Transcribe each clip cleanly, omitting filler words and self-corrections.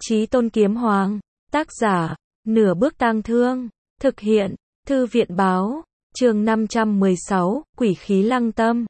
Chí Tôn Kiếm Hoàng, tác giả, Nửa Bước Tang Thương, thực hiện, Thư viện báo, chương 516, Quỷ khí lăng tâm.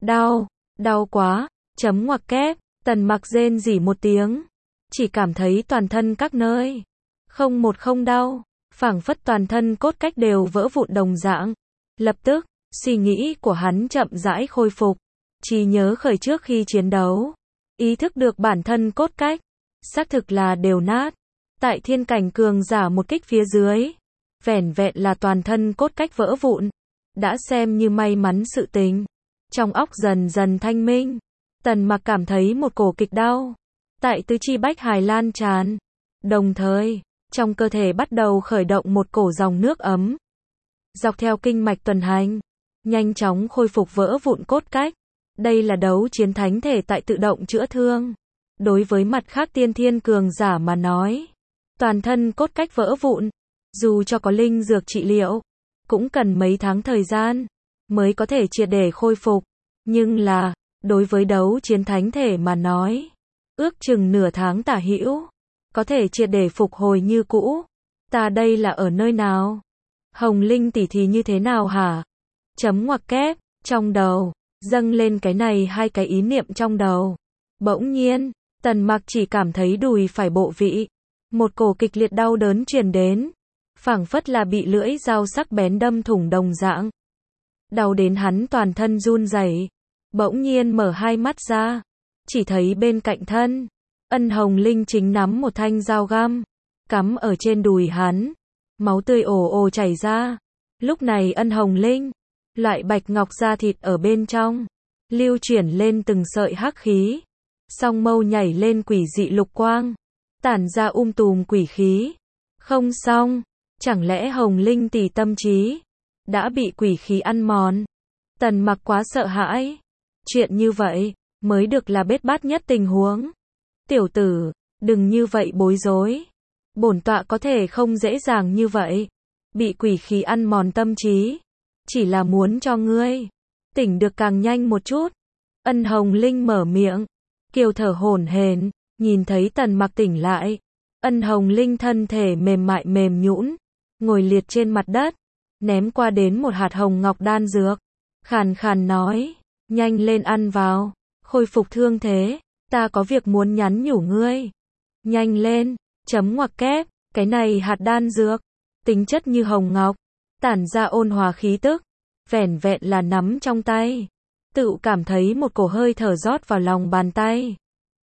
Đau quá, chấm ngoặc kép, Tần Mặc rên rỉ một tiếng, chỉ cảm thấy toàn thân các nơi, không đau, phảng phất toàn thân cốt cách đều vỡ vụn đồng dạng. Lập tức, suy nghĩ của hắn chậm rãi khôi phục, trí nhớ khởi trước khi chiến đấu, ý thức được bản thân cốt cách, xác thực là đều nát. Tại thiên cảnh cường giả một kích phía dưới, vẻn vẹn là toàn thân cốt cách vỡ vụn, đã xem như may mắn sự tình. Trong óc dần dần thanh minh, Tần Mặc cảm thấy một cổ kịch đau tại tứ chi bách hải lan tràn, đồng thời, trong cơ thể bắt đầu khởi động một cổ dòng nước ấm, dọc theo kinh mạch tuần hành, nhanh chóng khôi phục vỡ vụn cốt cách. Đây là đấu chiến thánh thể tại tự động chữa thương. Đối với mặt khác tiên thiên cường giả mà nói, toàn thân cốt cách vỡ vụn, dù cho có linh dược trị liệu, cũng cần mấy tháng thời gian mới có thể triệt để khôi phục. Nhưng là, đối với đấu chiến thánh thể mà nói, ước chừng nửa tháng tả hữu, có thể triệt để phục hồi như cũ. Ta đây là ở nơi nào? Hồng Linh tỷ thì như thế nào hả? Chấm ngoặc kép, trong đầu, dâng lên cái này hai cái ý niệm trong đầu. Bỗng nhiên, Tần Mặc chỉ cảm thấy đùi phải bộ vị, một cổ kịch liệt đau đớn truyền đến, phảng phất là bị lưỡi dao sắc bén đâm thủng đồng dạng. Đau đến hắn toàn thân run rẩy, bỗng nhiên mở hai mắt ra, chỉ thấy bên cạnh thân, Ân Hồng Linh chính nắm một thanh dao găm, cắm ở trên đùi hắn, máu tươi ồ ồ chảy ra. Lúc này Ân Hồng Linh, loại bạch ngọc da thịt ở bên trong, lưu chuyển lên từng sợi hắc khí, song mâu nhảy lên quỷ dị lục quang, tản ra tùm quỷ khí. Không xong, chẳng lẽ Hồng Linh tỷ tâm trí đã bị quỷ khí ăn mòn? Tần Mặc quá sợ hãi, chuyện như vậy mới được là bết bát nhất tình huống. Tiểu tử, đừng như vậy bối rối, bổn tọa có thể không dễ dàng như vậy bị quỷ khí ăn mòn tâm trí, chỉ là muốn cho ngươi tỉnh được càng nhanh một chút. Ân Hồng Linh mở miệng, kiều thở hổn hển, nhìn thấy Tần Mặc tỉnh lại, Ân Hồng Linh thân thể mềm mại mềm nhũn, ngồi liệt trên mặt đất, ném qua đến một hạt hồng ngọc đan dược, khàn khàn nói, nhanh lên ăn vào, khôi phục thương thế, ta có việc muốn nhắn nhủ ngươi. Nhanh lên, chấm ngoặc kép, cái này hạt đan dược, tính chất như hồng ngọc, tản ra ôn hòa khí tức, vẻn vẹn là nắm trong tay, tự cảm thấy một cổ hơi thở rót vào lòng bàn tay,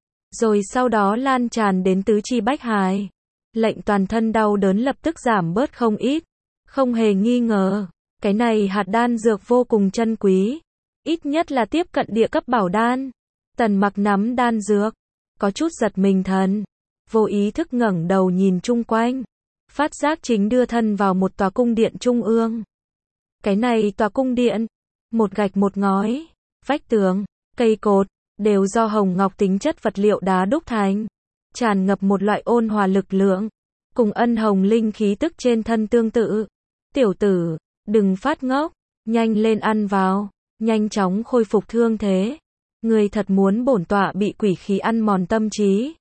rồi sau đó lan tràn đến tứ chi bách hải, lệnh toàn thân đau đớn lập tức giảm bớt không ít. Không hề nghi ngờ, cái này hạt đan dược vô cùng chân quý, ít nhất là tiếp cận địa cấp bảo đan. Tần Mặc nắm đan dược, có chút giật mình thần, vô ý thức ngẩng đầu nhìn chung quanh, phát giác chính đưa thân vào một tòa cung điện trung ương. Cái này tòa cung điện, một gạch một ngói, vách tường, cây cột, đều do hồng ngọc tính chất vật liệu đá đúc thành, tràn ngập một loại ôn hòa lực lượng, cùng Ân Hồng Linh khí tức trên thân tương tự. Tiểu tử, đừng phát ngốc, nhanh lên ăn vào, nhanh chóng khôi phục thương thế. Ngươi thật muốn bổn tọa bị quỷ khí ăn mòn tâm trí?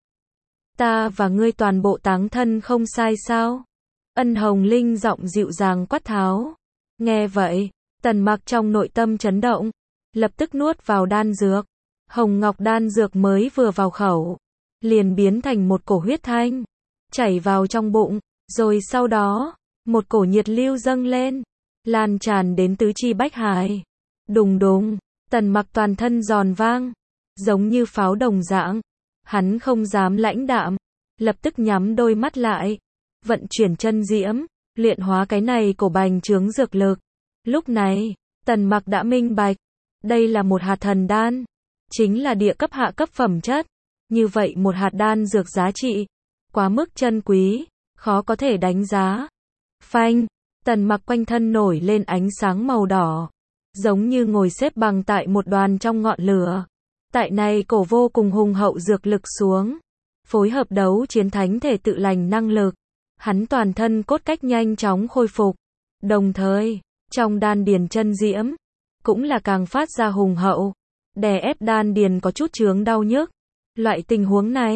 Ta và ngươi toàn bộ táng thân không sai sao? Ân Hồng Linh giọng dịu dàng quát tháo. Nghe vậy, Tần Mặc trong nội tâm chấn động, lập tức nuốt vào đan dược. Hồng ngọc đan dược mới vừa vào khẩu, liền biến thành một cổ huyết thanh, chảy vào trong bụng, rồi sau đó, một cổ nhiệt lưu dâng lên, lan tràn đến tứ chi bách hải. Đùng đùng, Tần Mặc toàn thân giòn vang, giống như pháo đồng dạng. Hắn không dám lãnh đạm, lập tức nhắm đôi mắt lại, vận chuyển chân diễm, luyện hóa cái này cổ bành trướng dược lực. Lúc này, Tần Mặc đã minh bạch, đây là một hạt thần đan, chính là địa cấp hạ cấp phẩm chất. Như vậy một hạt đan dược giá trị quá mức chân quý, khó có thể đánh giá. Phanh, Tần Mặc quanh thân nổi lên ánh sáng màu đỏ, giống như ngồi xếp bằng tại một đoàn trong ngọn lửa. Tại này cổ vô cùng hùng hậu dược lực xuống, phối hợp đấu chiến thánh thể tự lành năng lực, hắn toàn thân cốt cách nhanh chóng khôi phục, đồng thời, trong đan điền chân diễm, cũng là càng phát ra hùng hậu, đè ép đan điền có chút chướng đau nhức. Loại tình huống này,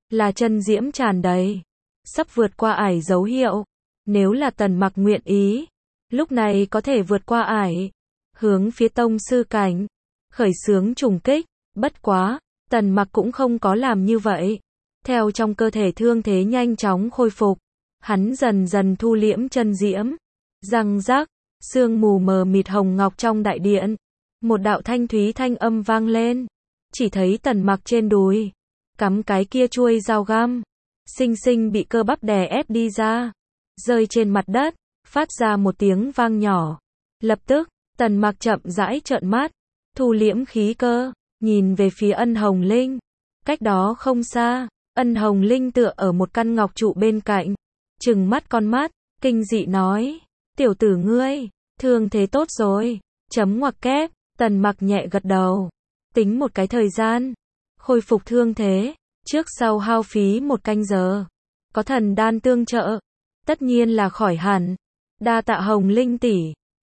là chân diễm tràn đầy, sắp vượt qua ải dấu hiệu. Nếu là Tần Mặc nguyện ý, lúc này có thể vượt qua ải, hướng phía tông sư cảnh, khởi xướng trùng kích. Bất quá, Tần Mặc cũng không có làm như vậy. Theo trong cơ thể thương thế nhanh chóng khôi phục, hắn dần dần thu liễm chân diễm. Răng rắc, sương mù mờ mịt hồng ngọc trong đại điện. Một đạo thanh thúy thanh âm vang lên. Chỉ thấy Tần Mặc trên đùi, cắm cái kia chuôi dao găm, xinh xinh bị cơ bắp đè ép đi ra, rơi trên mặt đất, phát ra một tiếng vang nhỏ. Lập tức, Tần Mặc chậm rãi trợn mắt, thu liễm khí cơ, nhìn về phía Ân Hồng Linh. Cách đó không xa, Ân Hồng Linh tựa ở một căn ngọc trụ bên cạnh, trừng mắt con mắt, kinh dị nói, tiểu tử ngươi, thương thế tốt rồi, chấm ngoặc kép. Tần Mặc nhẹ gật đầu, tính một cái thời gian, khôi phục thương thế, trước sau hao phí 1 canh giờ, có thần đan tương trợ, tất nhiên là khỏi hẳn. Đa tạ Hồng Linh tỷ.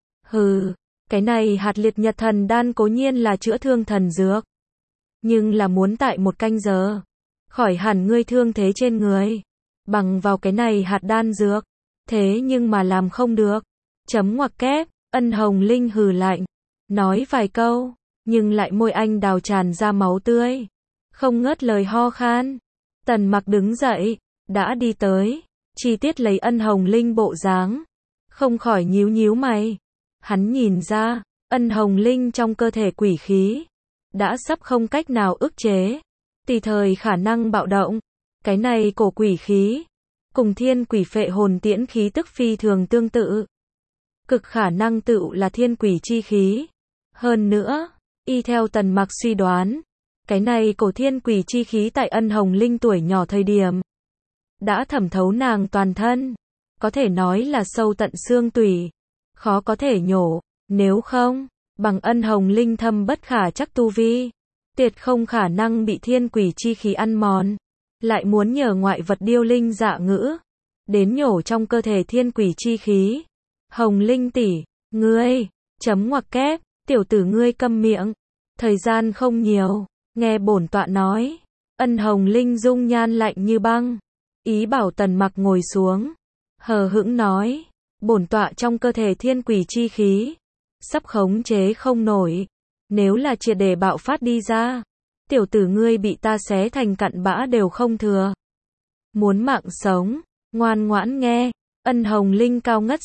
Hừ, cái này hạt liệt nhật thần đan cố nhiên là chữa thương thần dược, nhưng là muốn tại 1 canh giờ, khỏi hẳn ngươi thương thế trên người, bằng vào cái này hạt đan dược, thế nhưng mà làm không được. Chấm ngoặc kép. Ân Hồng Linh hừ lạnh, nói vài câu, nhưng lại môi anh đào tràn ra máu tươi, không ngớt lời ho khan. Tần Mặc đứng dậy, đã đi tới, chi tiết lấy Ân Hồng Linh bộ dáng, không khỏi nhíu nhíu mày. Hắn nhìn ra, Ân Hồng Linh trong cơ thể quỷ khí đã sắp không cách nào ức chế, tùy thời khả năng bạo động. Cái này cổ quỷ khí cùng thiên quỷ phệ hồn tiễn khí tức phi thường tương tự, cực khả năng tựu là thiên quỷ chi khí. Hơn nữa, y theo Tần Mặc suy đoán, cái này cổ thiên quỷ chi khí tại Ân Hồng Linh tuổi nhỏ thời điểm đã thẩm thấu nàng toàn thân, có thể nói là sâu tận xương tủy, khó có thể nhổ. Nếu không, bằng Ân Hồng Linh thâm bất khả chắc tu vi, tuyệt không khả năng bị thiên quỷ chi khí ăn mòn, lại muốn nhờ ngoại vật điêu linh dạ ngữ đến nhổ trong cơ thể thiên quỷ chi khí. Hồng Linh tỷ, ngươi, chấm ngoặc kép, tiểu tử ngươi câm miệng, thời gian không nhiều, nghe bổn tọa nói. Ân Hồng Linh dung nhan lạnh như băng, ý bảo Tần Mặc ngồi xuống, hờ hững nói, bổn tọa trong cơ thể thiên quỷ chi khí sắp khống chế không nổi, nếu là triệt để bạo phát đi ra, tiểu tử ngươi bị ta xé thành cặn bã đều không thừa. Muốn mạng sống, ngoan ngoãn nghe. Ân Hồng Linh cao ngất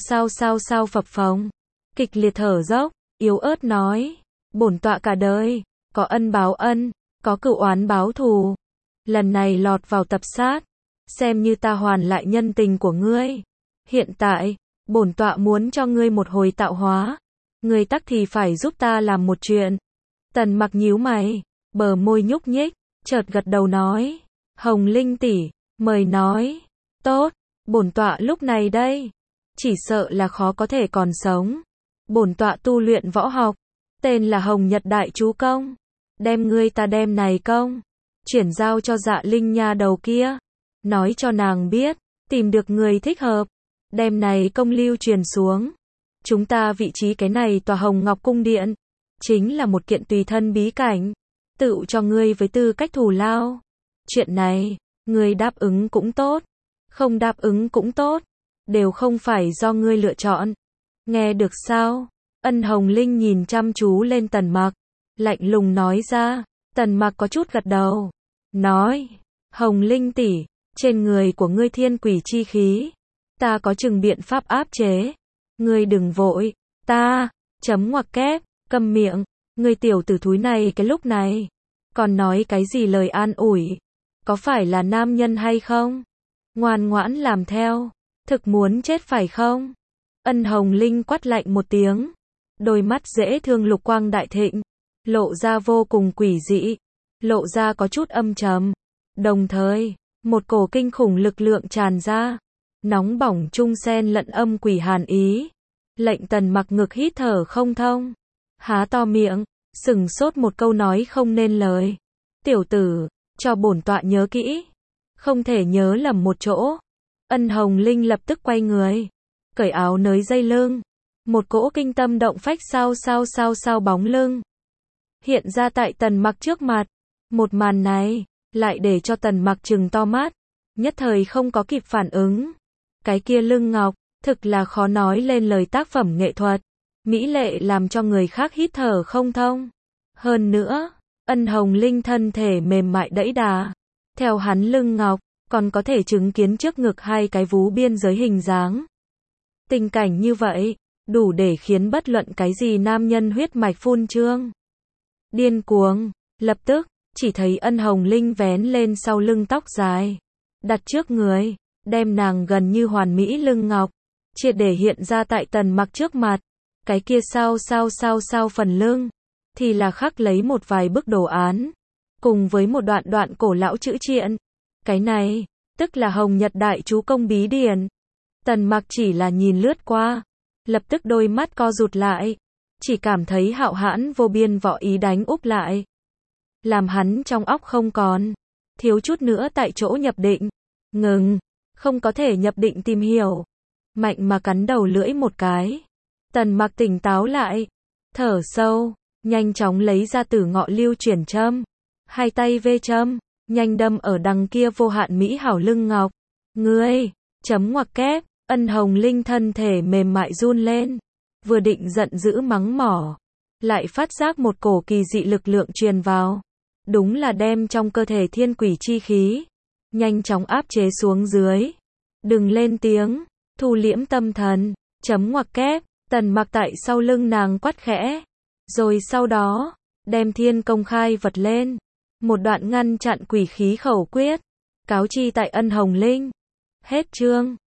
sao phập phồng, kịch liệt thở dốc, yếu ớt nói, bổn tọa cả đời, có ân báo ân, có cửu oán báo thù. Lần này lọt vào tập sát, xem như ta hoàn lại nhân tình của ngươi. Hiện tại, bổn tọa muốn cho ngươi một hồi tạo hóa, ngươi tắc thì phải giúp ta làm một chuyện. Tần Mặc nhíu mày, bờ môi nhúc nhích, chợt gật đầu nói, Hồng Linh tỷ, mời nói. Tốt. Bổn tọa lúc này đây, chỉ sợ là khó có thể còn sống. Bổn tọa tu luyện võ học, tên là Hồng Nhật Đại Chú Công. Đem ngươi ta đem này công chuyển giao cho Dạ Linh nha đầu kia, nói cho nàng biết, tìm được người thích hợp, đem này công lưu truyền xuống. Chúng ta vị trí cái này tòa Hồng Ngọc Cung Điện, chính là một kiện tùy thân bí cảnh, tự cho ngươi với tư cách thù lao. Chuyện này, ngươi đáp ứng cũng tốt, không đáp ứng cũng tốt, đều không phải do ngươi lựa chọn. Nghe được sao? Ân Hồng Linh nhìn chăm chú lên Tần Mặc, lạnh lùng nói ra. Tần Mặc có chút gật đầu, nói, Hồng Linh tỷ, trên người của ngươi thiên quỷ chi khí, ta có chừng biện pháp áp chế. Ngươi đừng vội, ta, chấm ngoặc kép, câm miệng, ngươi tiểu tử thúi này cái lúc này, còn nói cái gì lời an ủi, có phải là nam nhân hay không? Ngoan ngoãn làm theo, thực muốn chết phải không? Ân Hồng Linh quát lạnh một tiếng, đôi mắt dễ thương lục quang đại thịnh, lộ ra vô cùng quỷ dị, lộ ra có chút âm trầm. Đồng thời, một cổ kinh khủng lực lượng tràn ra, nóng bỏng trung xen lẫn âm quỷ hàn ý, lệnh Tần Mặc ngực hít thở không thông, há to miệng, sừng sốt một câu nói không nên lời. Tiểu tử, cho bổn tọa nhớ kỹ, không thể nhớ lầm một chỗ. Ân Hồng Linh lập tức quay người, cởi áo nới dây lưng, một cỗ kinh tâm động phách sao bóng lưng hiện ra tại Tần Mặc trước mặt. Một màn này, lại để cho Tần Mặc trừng to mắt, nhất thời không có kịp phản ứng. Cái kia lưng ngọc, thực là khó nói lên lời tác phẩm nghệ thuật, mỹ lệ làm cho người khác hít thở không thông. Hơn nữa, Ân Hồng Linh thân thể mềm mại đẫy đà, theo hắn lưng ngọc, còn có thể chứng kiến trước ngực hai cái vú biên giới hình dáng. Tình cảnh như vậy, đủ để khiến bất luận cái gì nam nhân huyết mạch phun trương. Điên cuồng, lập tức, chỉ thấy Ân Hồng Linh vén lên sau lưng tóc dài, đặt trước người, đem nàng gần như hoàn mỹ lưng ngọc, triệt để hiện ra tại Tần Mặc trước mặt. Cái kia sau phần lưng, thì là khắc lấy một vài bức đồ án, cùng với một đoạn cổ lão chữ triện. Cái này, tức là Hồng Nhật Đại Chú Công bí điển. Tần Mặc chỉ là nhìn lướt qua, lập tức đôi mắt co rụt lại, chỉ cảm thấy hạo hãn vô biên võ ý đánh úp lại, làm hắn trong óc không còn, thiếu chút nữa tại chỗ nhập định. Ngừng, không có thể nhập định tìm hiểu. Mạnh mà cắn đầu lưỡi một cái. Tần Mặc tỉnh táo lại, thở sâu, nhanh chóng lấy ra Tử Ngọ Lưu chuyển châm, hai tay vê châm, nhanh đâm ở đằng kia vô hạn mỹ hảo lưng ngọc. Ngươi, chấm ngoặc kép, Ân Hồng Linh thân thể mềm mại run lên, vừa định giận dữ mắng mỏ, lại phát giác một cổ kỳ dị lực lượng truyền vào, đúng là đem trong cơ thể thiên quỷ chi khí nhanh chóng áp chế xuống dưới. Đừng lên tiếng, thu liễm tâm thần, chấm ngoặc kép. Tần Mặc tại sau lưng nàng quát khẽ, rồi sau đó đem thiên công khai vật lên, một đoạn ngăn chặn quỷ khí khẩu quyết, cáo chi tại Ân Hồng Linh. Hết chương.